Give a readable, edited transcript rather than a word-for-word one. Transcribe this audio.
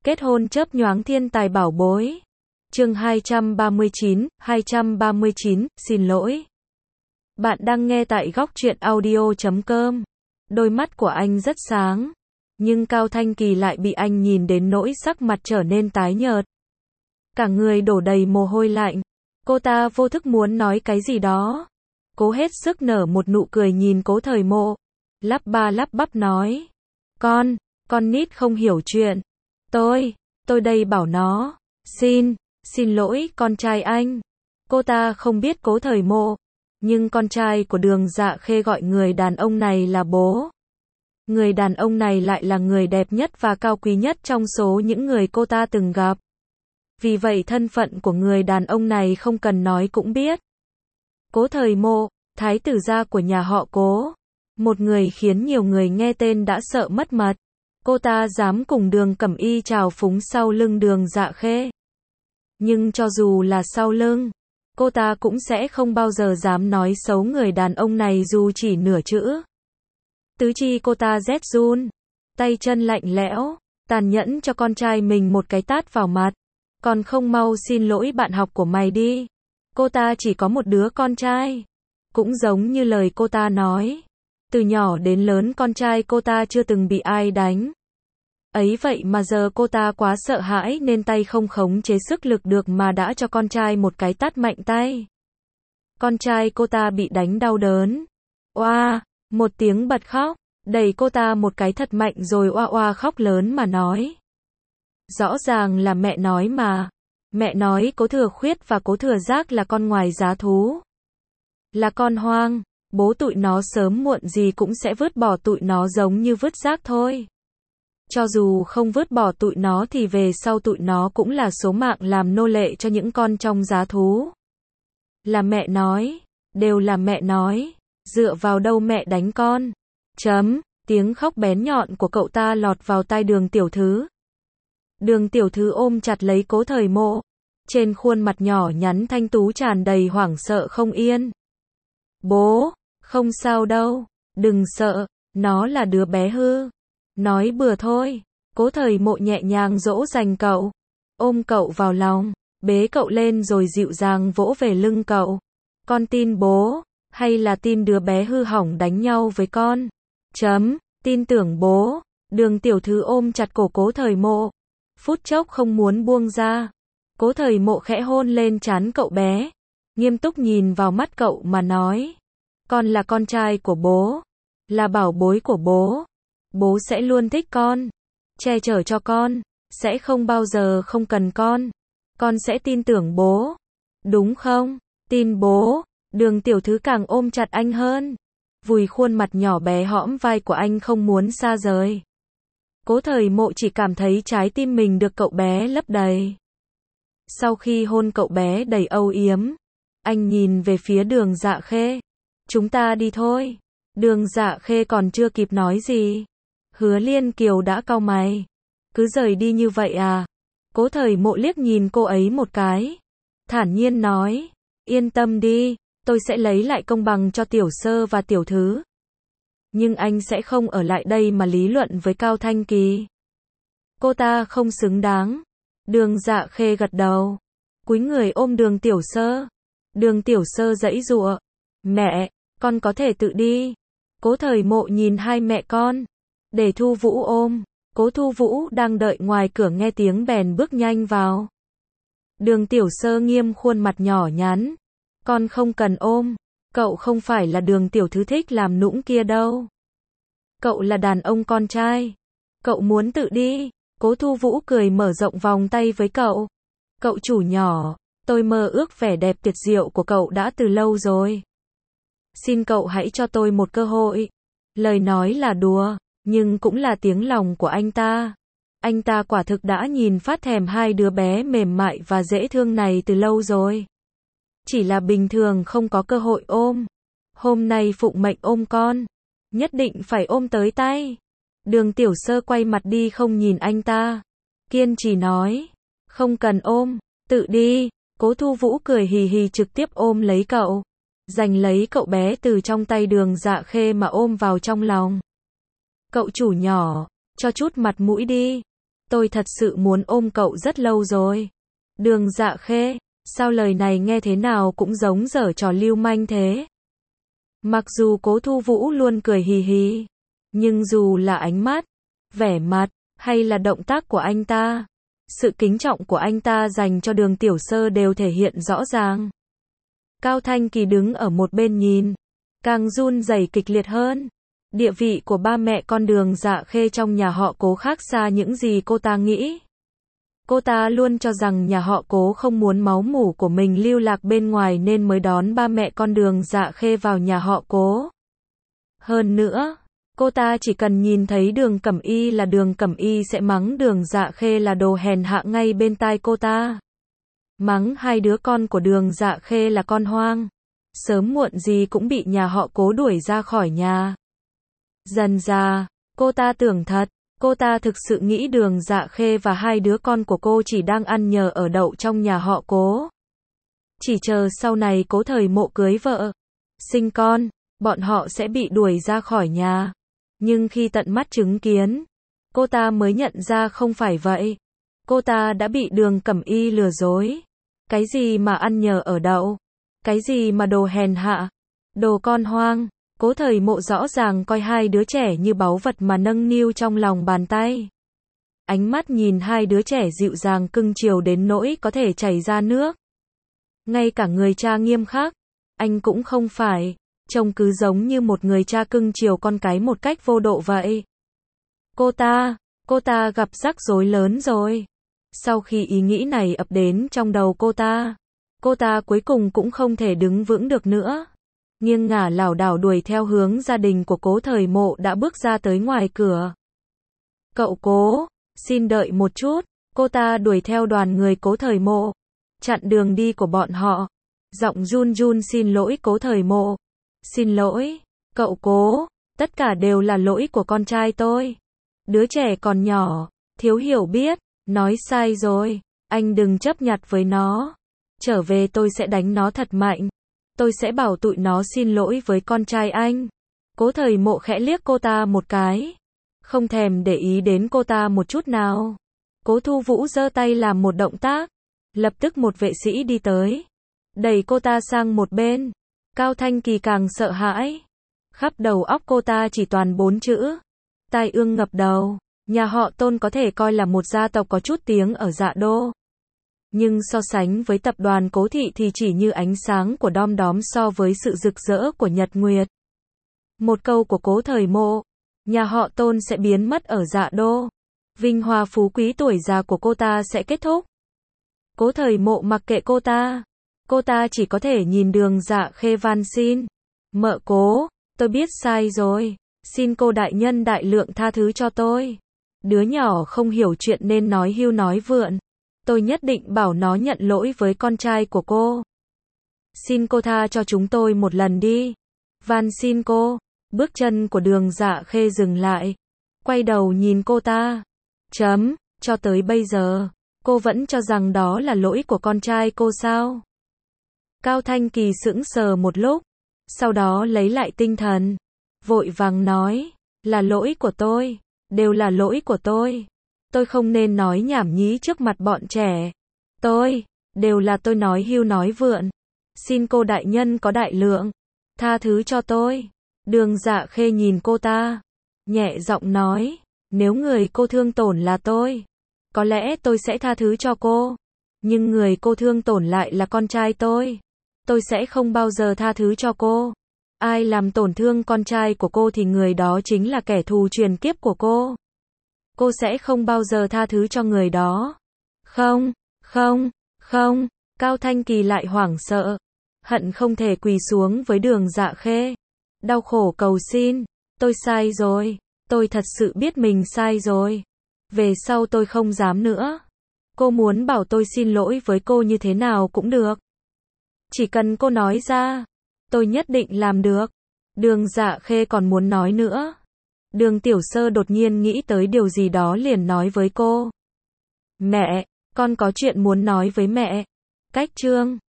Kết hôn chớp nhoáng thiên tài bảo bối. Chương 239, xin lỗi. Bạn đang nghe tại góc truyện audio.com. Đôi mắt của anh rất sáng, nhưng Cao Thanh Kỳ lại bị anh nhìn đến nỗi sắc mặt trở nên tái nhợt. Cả người đổ đầy mồ hôi lạnh. Cô ta vô thức muốn nói cái gì đó. Cố hết sức nở một nụ cười nhìn Cố Thời Mộ. Lắp ba lắp bắp nói. Con nít không hiểu chuyện. Tôi đây bảo nó. Xin lỗi con trai anh. Cô ta không biết Cố Thời Mộ, nhưng con trai của Đường Dạ Khê gọi người đàn ông này là bố. Người đàn ông này lại là người đẹp nhất và cao quý nhất trong số những người cô ta từng gặp. Vì vậy thân phận của người đàn ông này không cần nói cũng biết. Cố Thời Mộ, thái tử gia của nhà họ Cố. Một người khiến nhiều người nghe tên đã sợ mất mật. Cô ta dám cùng Đường Cẩm Y trào phúng sau lưng Đường Dạ Khê. Nhưng cho dù là sau lưng, cô ta cũng sẽ không bao giờ dám nói xấu người đàn ông này dù chỉ nửa chữ. Tứ chi cô ta rét run, tay chân lạnh lẽo, tàn nhẫn cho con trai mình một cái tát vào mặt. Còn không mau xin lỗi bạn học của mày đi. Cô ta chỉ có một đứa con trai. Cũng giống như lời cô ta nói. Từ nhỏ đến lớn con trai cô ta chưa từng bị ai đánh. Ấy vậy mà giờ cô ta quá sợ hãi nên tay không khống chế sức lực được mà đã cho con trai một cái tát mạnh tay. Con trai cô ta bị đánh đau đớn. Oa, một tiếng bật khóc, đẩy cô ta một cái thật mạnh rồi oa oa khóc lớn mà nói. Rõ ràng là mẹ nói mà. Mẹ nói Cố Thừa Khuyết và Cố Thừa Giác là con ngoài giá thú. Là con hoang, bố tụi nó sớm muộn gì cũng sẽ vứt bỏ tụi nó giống như vứt rác thôi. Cho dù không vứt bỏ tụi nó thì về sau tụi nó cũng là số mạng làm nô lệ cho những con trong giá thú. Là mẹ nói, đều là mẹ nói, dựa vào đâu mẹ đánh con. Tiếng khóc bén nhọn của cậu ta lọt vào tai Đường tiểu thư. Đường tiểu thư ôm chặt lấy Cố Thời Mộ. Trên khuôn mặt nhỏ nhắn thanh tú tràn đầy hoảng sợ không yên. Bố, không sao đâu, đừng sợ, nó là đứa bé hư. Nói bừa thôi. Cố Thời Mộ nhẹ nhàng dỗ dành cậu. Ôm cậu vào lòng, bế cậu lên rồi dịu dàng vỗ về lưng cậu. Con tin bố, hay là tin đứa bé hư hỏng đánh nhau với con? Tin tưởng bố. Đường tiểu thư ôm chặt cổ Cố Thời Mộ. Phút chốc không muốn buông ra. Cố Thời Mộ khẽ hôn lên trán cậu bé. Nghiêm túc nhìn vào mắt cậu mà nói. Con là con trai của bố. Là bảo bối của bố. Bố sẽ luôn thích con. Che chở cho con. Sẽ không bao giờ không cần con. Con sẽ tin tưởng bố. Đúng không? Tin bố. Đường tiểu thư càng ôm chặt anh hơn. Vùi khuôn mặt nhỏ bé hõm vai của anh không muốn xa rời. Cố Thời Mộ chỉ cảm thấy trái tim mình được cậu bé lấp đầy. Sau khi hôn cậu bé đầy âu yếm, anh nhìn về phía Đường Dạ Khê. Chúng ta đi thôi. Đường Dạ Khê còn chưa kịp nói gì. Hứa Liên Kiều đã cau mày. Cứ rời đi như vậy à? Cố Thời Mộ liếc nhìn cô ấy một cái. Thản nhiên nói. Yên tâm đi, tôi sẽ lấy lại công bằng cho tiểu sơ và tiểu thứ. Nhưng anh sẽ không ở lại đây mà lý luận với Cao Thanh Kỳ. Cô ta không xứng đáng. Đường Dạ Khê gật đầu. Cúi người ôm Đường tiểu sơ. Đường tiểu sơ giãy giụa. Mẹ, con có thể tự đi. Cố Thời Mộ nhìn hai mẹ con. Để Thu Vũ ôm. Cố Thu Vũ đang đợi ngoài cửa nghe tiếng bèn bước nhanh vào. Đường tiểu sơ nghiêm khuôn mặt nhỏ nhắn. Con không cần ôm. Cậu không phải là Đường tiểu thư thích làm nũng kia đâu. Cậu là đàn ông con trai. Cậu muốn tự đi. Cố Thu Vũ cười mở rộng vòng tay với cậu. Cậu chủ nhỏ, tôi mơ ước vẻ đẹp tuyệt diệu của cậu đã từ lâu rồi. Xin cậu hãy cho tôi một cơ hội. Lời nói là đùa, nhưng cũng là tiếng lòng của anh ta. Anh ta quả thực đã nhìn phát thèm hai đứa bé mềm mại và dễ thương này từ lâu rồi. Chỉ là bình thường không có cơ hội ôm. Hôm nay phụng mệnh ôm con. Nhất định phải ôm tới tay. Đường tiểu sơ quay mặt đi không nhìn anh ta. Kiên trì nói. Không cần ôm, tự đi. Cố Thu Vũ cười hì hì trực tiếp ôm lấy cậu. Giành lấy cậu bé từ trong tay Đường Dạ Khê mà ôm vào trong lòng. Cậu chủ nhỏ, cho chút mặt mũi đi. Tôi thật sự muốn ôm cậu rất lâu rồi. Đường Dạ Khê, sao lời này nghe thế nào cũng giống giở trò lưu manh thế. Mặc dù Cố Thu Vũ luôn cười hì hì, nhưng dù là ánh mắt, vẻ mặt, hay là động tác của anh ta, sự kính trọng của anh ta dành cho Đường Tiểu Sơ đều thể hiện rõ ràng. Cao Thanh Kỳ đứng ở một bên nhìn, càng run rẩy kịch liệt hơn. Địa vị của ba mẹ con Đường Dạ Khê trong nhà họ Cố khác xa những gì cô ta nghĩ. Cô ta luôn cho rằng nhà họ Cố không muốn máu mủ của mình lưu lạc bên ngoài nên mới đón ba mẹ con Đường Dạ Khê vào nhà họ Cố. Hơn nữa, cô ta chỉ cần nhìn thấy Đường Cẩm Y là Đường Cẩm Y sẽ mắng Đường Dạ Khê là đồ hèn hạ ngay bên tai cô ta. Mắng hai đứa con của Đường Dạ Khê là con hoang. Sớm muộn gì cũng bị nhà họ Cố đuổi ra khỏi nhà. Dần dà, cô ta tưởng thật. Cô ta thực sự nghĩ Đường Dạ Khê và hai đứa con của cô chỉ đang ăn nhờ ở đậu trong nhà họ Cố. Chỉ chờ sau này Cố Thời Mộ cưới vợ, sinh con, bọn họ sẽ bị đuổi ra khỏi nhà. Nhưng khi tận mắt chứng kiến, cô ta mới nhận ra không phải vậy. Cô ta đã bị Đường Cẩm Y lừa dối. Cái gì mà ăn nhờ ở đậu? Cái gì mà đồ hèn hạ? Đồ con hoang? Cố Thời Mộ rõ ràng coi hai đứa trẻ như báu vật mà nâng niu trong lòng bàn tay. Ánh mắt nhìn hai đứa trẻ dịu dàng cưng chiều đến nỗi có thể chảy ra nước. Ngay cả người cha nghiêm khắc, anh cũng không phải, trông cứ giống như một người cha cưng chiều con cái một cách vô độ vậy. Cô ta gặp rắc rối lớn rồi. Sau khi ý nghĩ này ập đến trong đầu cô ta cuối cùng cũng không thể đứng vững được nữa. Nghiêng ngả lảo đảo đuổi theo hướng gia đình của Cố Thời Mộ đã bước ra tới ngoài cửa. Cậu Cố, xin đợi một chút. Cô ta đuổi theo đoàn người Cố Thời Mộ, chặn đường đi của bọn họ. Giọng run run xin lỗi Cố Thời Mộ. Xin lỗi, cậu Cố, tất cả đều là lỗi của con trai tôi. Đứa trẻ còn nhỏ, thiếu hiểu biết, nói sai rồi. Anh đừng chấp nhặt với nó. Trở về tôi sẽ đánh nó thật mạnh. Tôi sẽ bảo tụi nó xin lỗi với con trai anh. Cố Thời Mộ khẽ liếc cô ta một cái. Không thèm để ý đến cô ta một chút nào. Cố Thu Vũ giơ tay làm một động tác. Lập tức một vệ sĩ đi tới. Đẩy cô ta sang một bên. Cao Thanh Kỳ càng sợ hãi. Khắp đầu óc cô ta chỉ toàn 4 chữ. Tai ương ngập đầu. Nhà họ Tôn có thể coi là một gia tộc có chút tiếng ở Dạ Đô. Nhưng so sánh với tập đoàn Cố Thị thì chỉ như ánh sáng của đom đóm so với sự rực rỡ của nhật nguyệt. Một câu của Cố Thời Mộ, nhà họ Tôn sẽ biến mất ở Dạ Đô. Vinh hoa phú quý tuổi già của cô ta sẽ kết thúc. Cố Thời Mộ mặc kệ cô ta chỉ có thể nhìn Đường Dạ Khê van xin. Mợ Cố, tôi biết sai rồi, xin cô đại nhân đại lượng tha thứ cho tôi. Đứa nhỏ không hiểu chuyện nên nói hưu nói vượn. Tôi nhất định bảo nó nhận lỗi với con trai của cô. Xin cô tha cho chúng tôi một lần đi. Van xin cô. Bước chân của Đường Dạ Khê dừng lại. Quay đầu nhìn cô ta. Cho tới bây giờ, cô vẫn cho rằng đó là lỗi của con trai cô sao? Cao Thanh Kỳ sững sờ một lúc. Sau đó lấy lại tinh thần. Vội vàng nói. Là lỗi của tôi. Đều là lỗi của tôi. Tôi không nên nói nhảm nhí trước mặt bọn trẻ. Đều là tôi nói hưu nói vượn. Xin cô đại nhân có đại lượng. Tha thứ cho tôi. Đường Dạ Khê nhìn cô ta. Nhẹ giọng nói. Nếu người cô thương tổn là tôi, có lẽ tôi sẽ tha thứ cho cô. Nhưng người cô thương tổn lại là con trai tôi sẽ không bao giờ tha thứ cho cô. Ai làm tổn thương con trai của cô thì người đó chính là kẻ thù truyền kiếp của cô. Cô sẽ không bao giờ tha thứ cho người đó. Không. Cao Thanh Kỳ lại hoảng sợ. Hận không thể quỳ xuống với Đường Dạ Khê. Đau khổ cầu xin. Tôi sai rồi. Tôi thật sự biết mình sai rồi. Về sau tôi không dám nữa. Cô muốn bảo tôi xin lỗi với cô như thế nào cũng được. Chỉ cần cô nói ra, tôi nhất định làm được. Đường Dạ Khê còn muốn nói nữa. Đường Tiểu Sơ đột nhiên nghĩ tới điều gì đó liền nói với cô. Mẹ, con có chuyện muốn nói với mẹ. Cách chương